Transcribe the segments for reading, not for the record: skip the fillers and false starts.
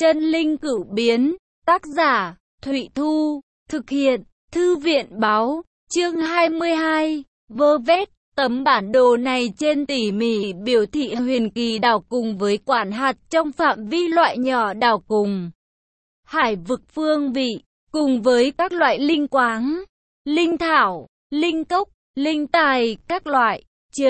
Chân linh cửu biến, tác giả, Thụy Thu, thực hiện, Thư viện báo, chương 22, vơ vét. Tấm bản đồ này trên tỉ mỉ biểu thị huyền kỳ đảo cùng với quản hạt trong phạm vi loại nhỏ đảo cùng hải vực phương vị, cùng với các loại linh quáng, linh thảo, linh cốc, linh tài, các loại,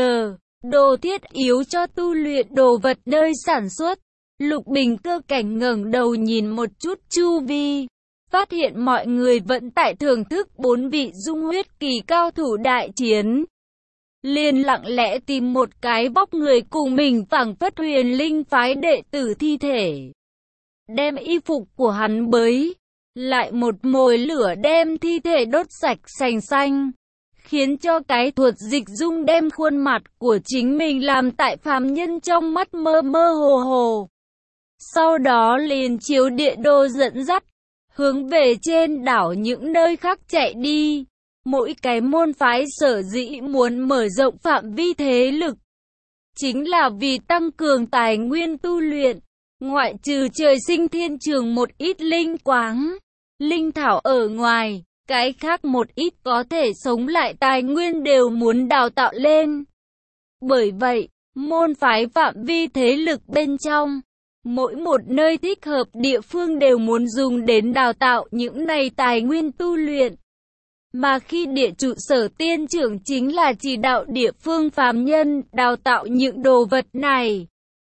đồ thiết yếu cho tu luyện đồ vật nơi sản xuất. Lục Bình cơ cảnh ngẩng đầu nhìn một chút chu vi, phát hiện mọi người vẫn tại thưởng thức 4 vị dung huyết kỳ cao thủ đại chiến. Liền lặng lẽ tìm một cái vóc người cùng mình phảng phất huyền linh phái đệ tử thi thể. Đem y phục của hắn bới, lại một mồi lửa đem thi thể đốt sạch sành xanh, khiến cho cái thuật dịch dung đem khuôn mặt của chính mình làm tại phàm nhân trong mắt mơ mơ hồ hồ. Sau đó liền chiếu địa đồ dẫn dắt, hướng về trên đảo những nơi khác chạy đi. Mỗi cái môn phái sở dĩ muốn mở rộng phạm vi thế lực, chính là vì tăng cường tài nguyên tu luyện. Ngoại trừ trời sinh thiên trường một ít linh quáng, linh thảo ở ngoài, cái khác một ít có thể sống lại tài nguyên đều muốn đào tạo lên. Bởi vậy, môn phái phạm vi thế lực bên trong, mỗi một nơi thích hợp địa phương đều muốn dùng đến đào tạo những này tài nguyên tu luyện. Mà khi địa trụ sở tiên trưởng chính là chỉ đạo địa phương phàm nhân đào tạo những đồ vật này.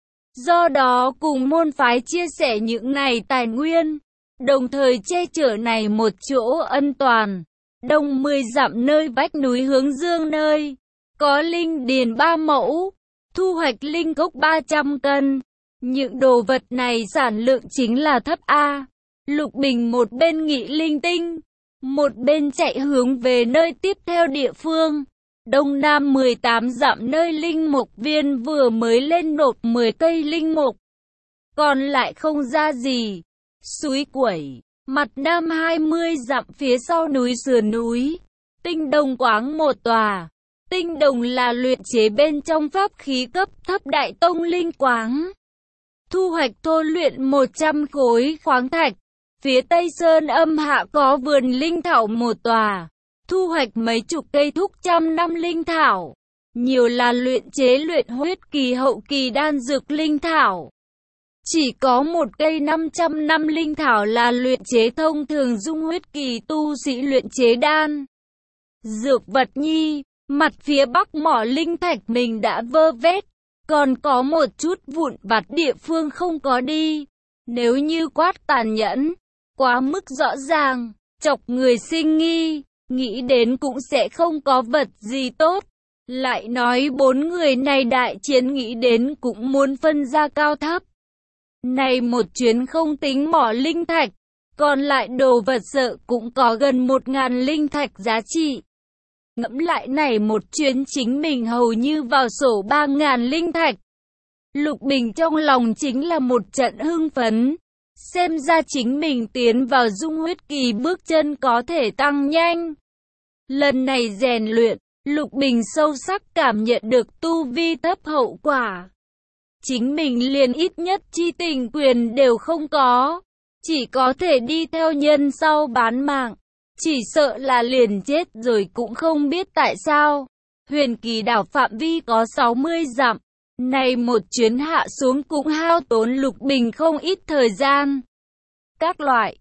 Do đó cùng môn phái chia sẻ những này tài nguyên, đồng thời che chở này một chỗ ân toàn. Đông 10 dặm nơi vách núi hướng dương nơi, có linh điền 3 mẫu, thu hoạch linh cốc 300 cân. Những đồ vật này sản lượng chính là thấp A. Lục Bình một bên nghĩ linh tinh, một bên chạy hướng về nơi tiếp theo địa phương. Đông Nam 18 dặm nơi linh mục viên vừa mới lên nộp 10 cây linh mục, còn lại không ra gì. Suối Quẩy, mặt Nam 20 dặm phía sau núi sườn núi, tinh đồng quáng một tòa. Tinh đồng là luyện chế bên trong pháp khí cấp thấp đại tông linh quáng. Thu hoạch thô luyện 100 khối khoáng thạch. Phía Tây Sơn Âm Hạ có vườn linh thảo một tòa, thu hoạch mấy chục cây thúc trăm năm linh thảo. Nhiều là luyện chế luyện huyết kỳ hậu kỳ đan dược linh thảo. Chỉ có một cây 500 năm linh thảo là luyện chế thông thường dung huyết kỳ tu sĩ luyện chế đan dược vật nhi. Mặt phía bắc mỏ linh thạch mình đã vơ vét, còn có một chút vụn vặt địa phương không có đi. Nếu như quát tàn nhẫn, quá mức rõ ràng, chọc người sinh nghi, nghĩ đến cũng sẽ không có vật gì tốt. Lại nói 4 người này đại chiến nghĩ đến cũng muốn phân ra cao thấp. Này một chuyến không tính mỏ linh thạch, còn lại đồ vật sợ cũng có gần 1000 linh thạch giá trị. Ngẫm lại này một chuyến chính mình hầu như vào sổ 3000 linh thạch. Lục Bình trong lòng chính là một trận hưng phấn. Xem ra chính mình tiến vào dung huyết kỳ bước chân có thể tăng nhanh. Lần này rèn luyện, Lục Bình sâu sắc cảm nhận được tu vi thấp hậu quả. Chính mình liền ít nhất chi tình quyền đều không có, chỉ có thể đi theo nhân sau bán mạng. Chỉ sợ là liền chết rồi cũng không biết tại sao. Huyền kỳ đảo phạm vi có 60 dặm. Này một chuyến hạ xuống cũng hao tốn Lục Bình không ít thời gian. Các loại,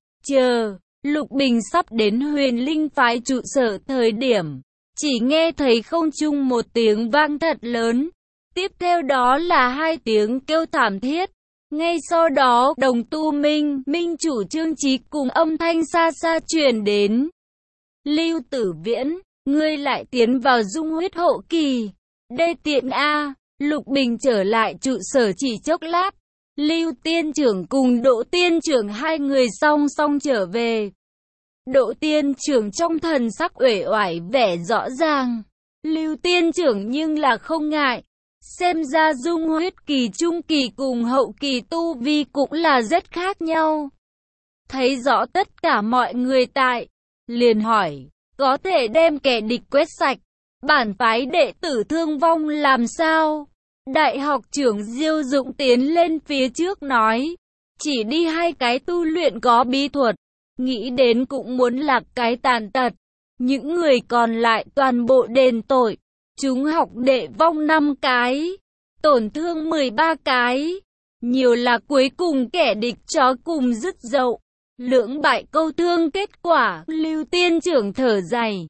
Lục Bình sắp đến huyền linh phái trụ sở thời điểm, chỉ nghe thấy không trung một tiếng vang thật lớn. Tiếp theo đó là 2 tiếng kêu thảm thiết. Ngay sau đó Đồng Tu Minh, Minh chủ Trương Chí cùng âm thanh xa xa truyền đến. Lưu Tử Viễn, ngươi lại tiến vào dung huyết hậu kỳ. Đê tiện A. Lục Bình trở lại trụ sở chỉ chốc lát. Lưu tiên trưởng cùng Đỗ tiên trưởng hai người song song trở về. Đỗ tiên trưởng trong thần sắc uể oải vẻ rõ ràng. Lưu tiên trưởng nhưng là không ngại. Xem ra dung huyết kỳ trung kỳ cùng hậu kỳ tu vi cũng là rất khác nhau. Thấy rõ tất cả mọi người tại, liền hỏi, có thể đem kẻ địch quét sạch, bản phái đệ tử thương vong làm sao? Đại học trưởng Diêu Dũng tiến lên phía trước nói, chỉ đi hai cái tu luyện có bí thuật, nghĩ đến cũng muốn lạc cái tàn tật. Những người còn lại toàn bộ đền tội, chúng học đệ vong 5 cái, tổn thương 13 cái, nhiều là cuối cùng kẻ địch chó cùng dứt dậu, lưỡng bại câu thương kết quả. Lưu Tiên Trưởng thở dài,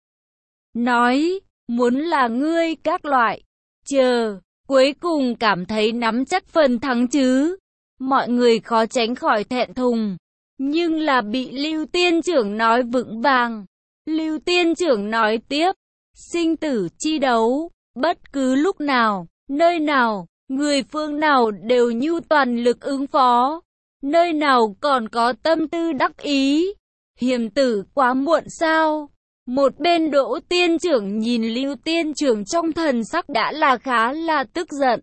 nói, muốn là ngươi các loại, chờ, cuối cùng cảm thấy nắm chắc phần thắng chứ. Mọi người khó tránh khỏi thẹn thùng, nhưng là bị Lưu Tiên Trưởng nói vững vàng. Lưu Tiên Trưởng nói tiếp, sinh tử chi đấu, bất cứ lúc nào, nơi nào, người phương nào đều nhu toàn lực ứng phó, nơi nào còn có tâm tư đắc ý, hiểm tử quá muộn sao? Một bên Đỗ Tiên Trưởng nhìn Lưu Tiên Trưởng trong thần sắc đã là khá là tức giận,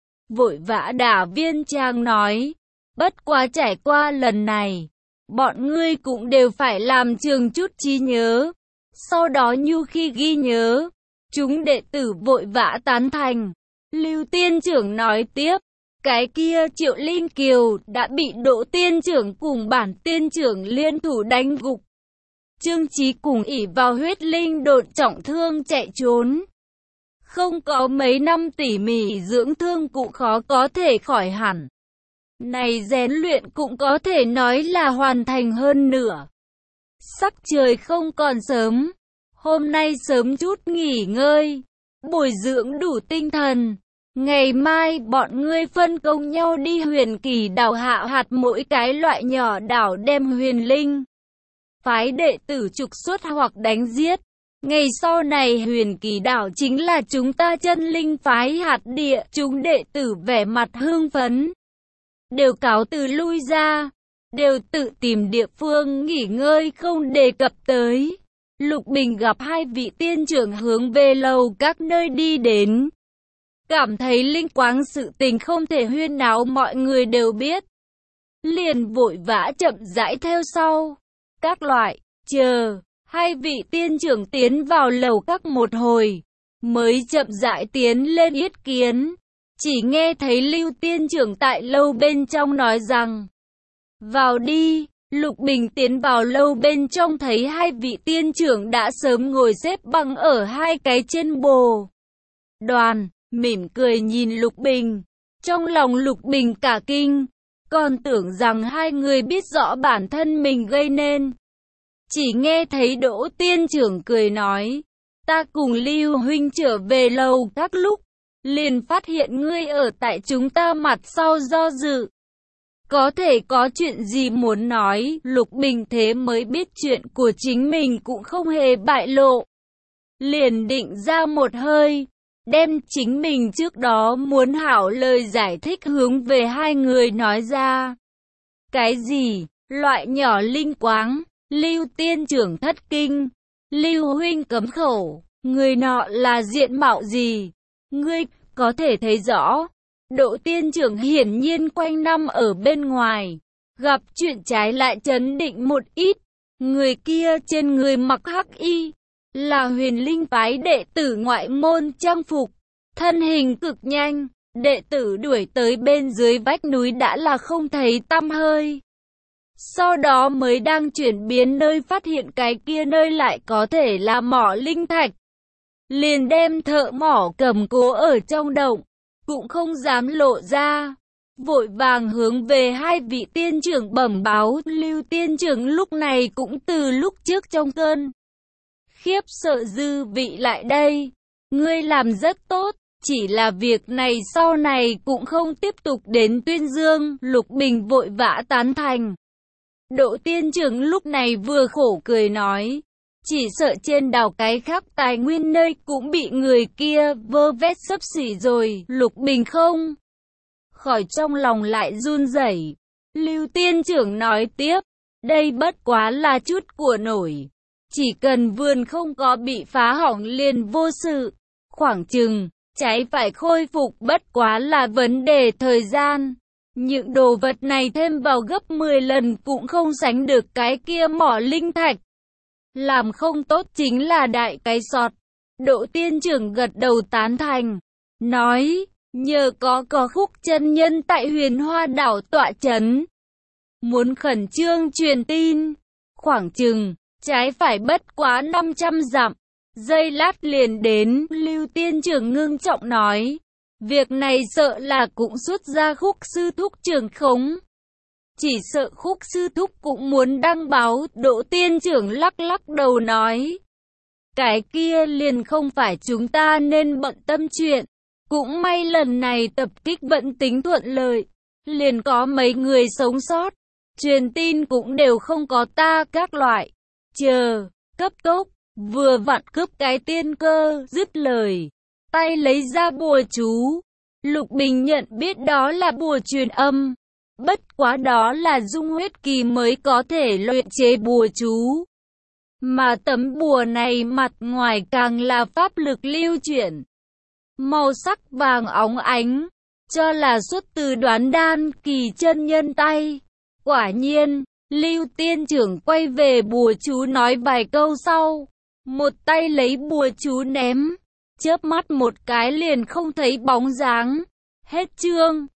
vội vã đả viên trang nói, bất quá trải qua lần này, bọn ngươi cũng đều phải làm trường chút trí nhớ. Sau đó như khi ghi nhớ, chúng đệ tử vội vã tán thành. Lưu Tiên Trưởng nói tiếp, cái kia Triệu Linh Kiều đã bị Đỗ Tiên Trưởng cùng Bản Tiên Trưởng liên thủ đánh gục. Trương Chí cùng ỷ vào huyết linh độn trọng thương chạy trốn. Không có mấy năm tỉ mỉ dưỡng thương cũng khó có thể khỏi hẳn. Này rèn luyện cũng có thể nói là hoàn thành hơn nửa. Sắc trời không còn sớm, hôm nay sớm chút nghỉ ngơi, bồi dưỡng đủ tinh thần. Ngày mai bọn ngươi phân công nhau đi Huyền Kỳ đảo hạ hạt mỗi cái loại nhỏ đảo đem huyền linh phái đệ tử trục xuất hoặc đánh giết. Ngày sau này Huyền Kỳ đảo chính là chúng ta chân linh phái hạt địa. Chúng đệ tử vẻ mặt hưng phấn, đều cáo từ lui ra, đều tự tìm địa phương nghỉ ngơi không đề cập tới. Lục Bình gặp hai vị tiên trưởng hướng về lầu các nơi đi đến, cảm thấy linh quáng sự tình không thể huyên náo mọi người đều biết, liền vội vã chậm rãi theo sau. Các loại, chờ, hai vị tiên trưởng tiến vào lầu các một hồi, mới chậm rãi tiến lên yết kiến. Chỉ nghe thấy Lưu Tiên Trưởng tại lâu bên trong nói rằng, vào đi. Lục Bình tiến vào lâu bên trong thấy hai vị tiên trưởng đã sớm ngồi xếp bằng ở hai cái trên bồ đoàn, mỉm cười nhìn Lục Bình. Trong lòng Lục Bình cả kinh, còn tưởng rằng hai người biết rõ bản thân mình gây nên. Chỉ nghe thấy Đỗ Tiên Trưởng cười nói, ta cùng Lưu huynh trở về lầu các lúc, liền phát hiện ngươi ở tại chúng ta mặt sau do dự. Có thể có chuyện gì muốn nói. Lục Bình thế mới biết chuyện của chính mình cũng không hề bại lộ, liền định ra một hơi, đem chính mình trước đó muốn hảo lời giải thích hướng về hai người nói ra. Cái gì? Loại nhỏ linh quáng? Lưu Tiên Trưởng thất kinh. Lưu huynh cấm khẩu, người nọ là diện mạo gì? Ngươi có thể thấy rõ. Đỗ Tiên Trưởng hiển nhiên quanh năm ở bên ngoài, gặp chuyện trái lại trấn định một ít. Người kia trên người mặc hắc y, là huyền linh phái đệ tử ngoại môn trang phục, thân hình cực nhanh. Đệ tử đuổi tới bên dưới vách núi đã là không thấy tăm hơi. Sau đó mới đang chuyển biến nơi phát hiện cái kia nơi lại có thể là mỏ linh thạch, liền đem thợ mỏ cầm cố ở trong động, cũng không dám lộ ra, vội vàng hướng về hai vị tiên trưởng bẩm báo. Lưu Tiên Trưởng lúc này cũng từ lúc trước trong cơn khiếp sợ dư vị lại đây. Ngươi làm rất tốt, chỉ là việc này sau này cũng không tiếp tục đến tuyên dương. Lục Bình vội vã tán thành. Đỗ Tiên Trưởng lúc này vừa khổ cười nói, chỉ sợ trên đảo cái khác tài nguyên nơi cũng bị người kia vơ vét xấp xỉ rồi. Lục Bình không khỏi trong lòng lại run rẩy. Lưu Tiên Trưởng nói tiếp, đây bất quá là chút của nổi, chỉ cần vườn không có bị phá hỏng liền vô sự, khoảng chừng trái phải khôi phục bất quá là vấn đề thời gian. Những đồ vật này thêm vào gấp 10 lần cũng không sánh được cái kia mỏ linh thạch. Làm không tốt chính là đại cái sọt. Đỗ Tiên Trưởng gật đầu tán thành, nói, nhờ có Khúc chân nhân tại Huyền Hoa đảo tọa chấn, muốn khẩn trương truyền tin. Khoảng chừng, trái phải bất quá 500 dặm. Giây lát liền đến, Lưu Tiên Trưởng ngưng trọng nói. Việc này sợ là cũng xuất ra Khúc sư thúc trưởng khống. Chỉ sợ Khúc sư thúc cũng muốn đăng báo, Đỗ Tiên Trưởng lắc lắc đầu nói. Cái kia liền không phải chúng ta nên bận tâm chuyện. Cũng may lần này tập kích vẫn tính thuận lợi. Liền có mấy người sống sót. Truyền tin cũng đều không có ta các loại. Chờ, cấp tốc, vừa vặn cướp cái tiên cơ, dứt lời. Tay lấy ra bùa chú. Lục Bình nhận biết đó là bùa truyền âm. Bất quá đó là Dung Huyết Kỳ mới có thể luyện chế bùa chú. Mà tấm bùa này mặt ngoài càng là pháp lực lưu chuyển. Màu sắc vàng óng ánh, cho là xuất từ Đoán Đan Kỳ chân nhân tay. Quả nhiên, Lưu Tiên Trưởng quay về bùa chú nói vài câu sau. Một tay lấy bùa chú ném, chớp mắt một cái liền không thấy bóng dáng. Hết chương.